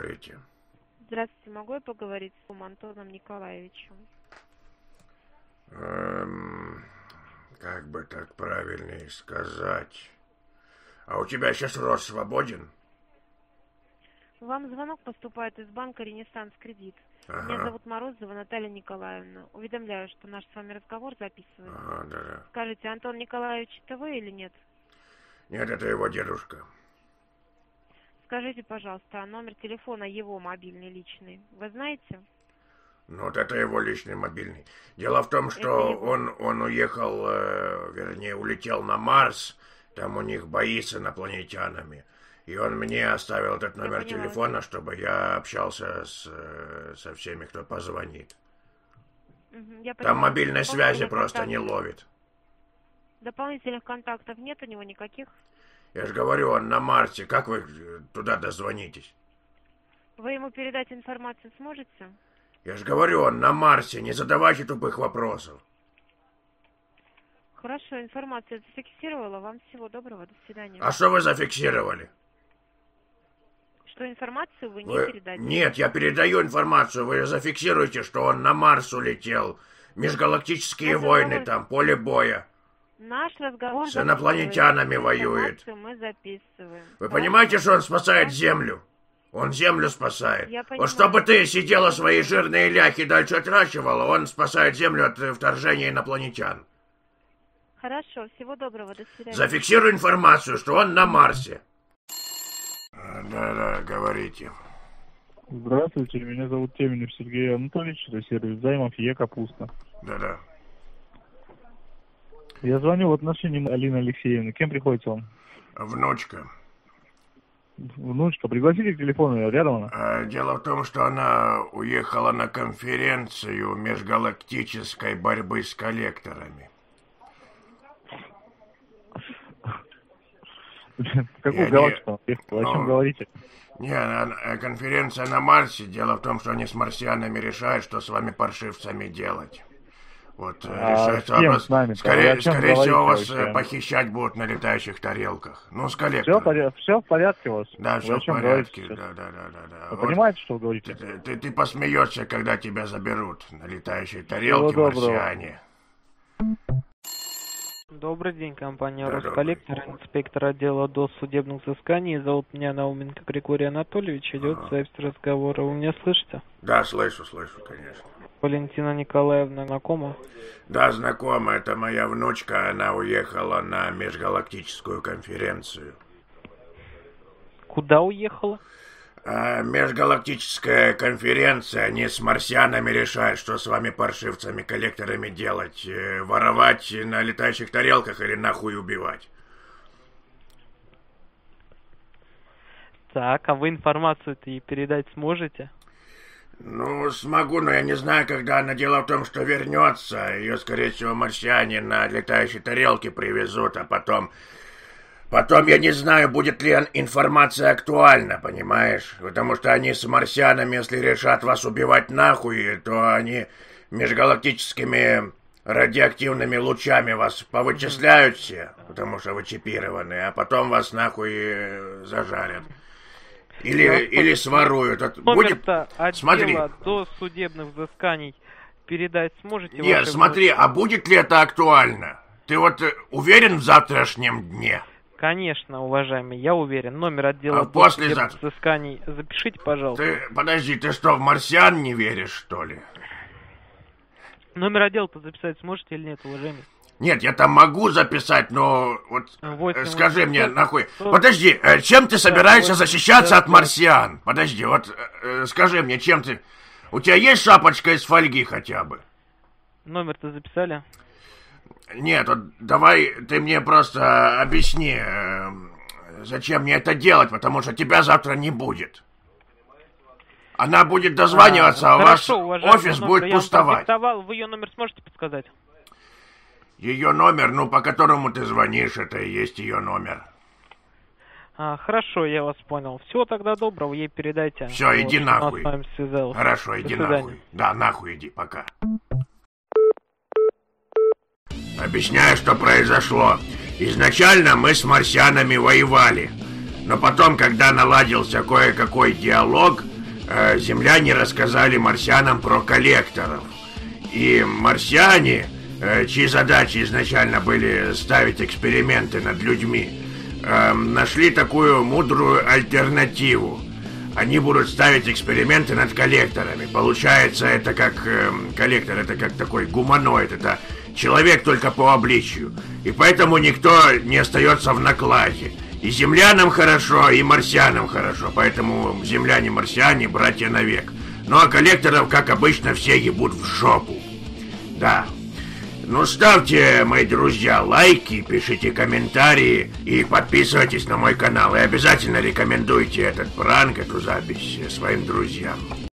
говорите. Здравствуйте, могу я поговорить с Антоном Николаевичем? Как бы так правильнее сказать? А у тебя сейчас рот свободен? Вам звонок поступает из банка «Ренессанс Кредит». Ага. Меня зовут Морозова Наталья Николаевна. Уведомляю, что наш с вами разговор записывается. Ага, да. Скажите, Антон Николаевич, это вы или нет? Нет, это его дедушка. Скажите, пожалуйста, а номер телефона его мобильный личный вы знаете? Ну, вот это его личный мобильный. Дело в том, что он уехал, вернее, улетел на Марс. Там у них бои с инопланетянами. И он мне оставил этот номер телефона, чтобы я общался со всеми, кто позвонит. Там мобильной связи просто не ловит. Дополнительных контактов нет у него никаких? Я же говорю, он на Марсе. Как вы туда дозвонитесь? Вы ему передать информацию сможете? Я же говорю, он на Марсе. Не задавайте тупых вопросов. Хорошо, информацию зафиксировала. Вам всего доброго, до свидания. А что вы зафиксировали? Что информацию вы не передадите? Нет, я передаю информацию. Вы зафиксируете, что он на Марс улетел. Межгалактические войны там, поле боя. Наш разговор с инопланетянами воюет. Мы записываем. Вы понимаете, что он спасает Землю? Он Землю спасает. Вот чтобы ты сидела свои жирные ляхи дальше отращивала, он спасает Землю от вторжения инопланетян. Хорошо, всего доброго, до свидания. Зафиксируй информацию, что он на Марсе. Да, говорите. Здравствуйте, меня зовут Теменев Сергей Анатольевич, это сервис займов Е-Капуста. Да. Я звоню в отношении Алины Алексеевны. Кем приходится вам? Внучка. Внучка. Пригласите к телефону, рядом она? Дело в том, что она уехала на конференцию межгалактической борьбы с коллекторами. Какую галактику? О чем говорите? Не, конференция на Марсе. Дело в том, что они с марсианами решают, что с вами паршивцами делать. Вот, решается вопрос. Скорее всего, вас похищать будут на летающих тарелках. Ну, с коллектором. Все в порядке у вас? Да, все в порядке. Да. Вы понимаете, что вы говорите? Ты посмеешься, когда тебя заберут на летающей тарелке марсиане. Добрый день, компания Росколлектор, инспектор отдела досудебных взысканий. Зовут меня Науменко Григорий Анатольевич. Идет запись разговора. Вы меня слышите? Да, слышу, конечно. Валентина Николаевна знакома? Да, знакома. Это моя внучка. Она уехала на межгалактическую конференцию. Куда уехала? Межгалактическая конференция. Они с марсианами решают, что с вами паршивцами, коллекторами делать. Воровать на летающих тарелках или нахуй убивать. Так, а вы информацию-то ей передать сможете? Ну, смогу, но я не знаю, когда она. Дело в том, что вернется. Ее, скорее всего, марсиане на летающей тарелке привезут, а потом я не знаю, будет ли информация актуальна, понимаешь? Потому что они с марсианами, если решат вас убивать нахуй, то они межгалактическими радиоактивными лучами вас повычисляют все, потому что вы чипированы, а потом вас нахуй зажарят. Или своруют. Будет, смотри, до судебных взысканий передать сможете? Нет, смотри, а будет ли это актуально? Ты вот уверен в завтрашнем дне? Конечно, уважаемый, я уверен. Номер отдела судебных взысканий запишите, пожалуйста. Подожди, ты что, в марсиан не веришь, что ли? Номер отдела-то записать сможете или нет, уважаемый? Нет, я там могу записать, но вот скажи мне, нахуй. Подожди, чем ты собираешься защищаться от марсиан? Подожди, вот скажи мне, чем ты... У тебя есть шапочка из фольги хотя бы? Номер-то записали? Нет, вот давай ты мне просто объясни, зачем мне это делать, потому что тебя завтра не будет. Она будет дозваниваться, а ваш офис будет пустовать. Вы ее номер сможете подсказать? Ее номер, по которому ты звонишь, это и есть ее номер. Хорошо, я вас понял. Всего тогда доброго, ей передайте. Все, иди нахуй. Хорошо, иди нахуй. Да, нахуй иди, пока. Объясняю, что произошло. Изначально мы с марсианами воевали. Но потом, когда наладился кое-какой диалог, земляне рассказали марсианам про коллекторов. И марсиане, чьи задачи изначально были ставить эксперименты над людьми, нашли такую мудрую альтернативу. Они будут ставить эксперименты над коллекторами. Получается, это как коллектор, это как такой гуманоид, это человек только по обличию. И поэтому никто не остается в накладе. И землянам хорошо, и марсианам хорошо. Поэтому земляне-марсиане братья навек. Ну а коллекторов, как обычно, все ебут в жопу. Да. Ну, ставьте, мои друзья, лайки, пишите комментарии и подписывайтесь на мой канал. И обязательно рекомендуйте этот пранк, эту запись своим друзьям.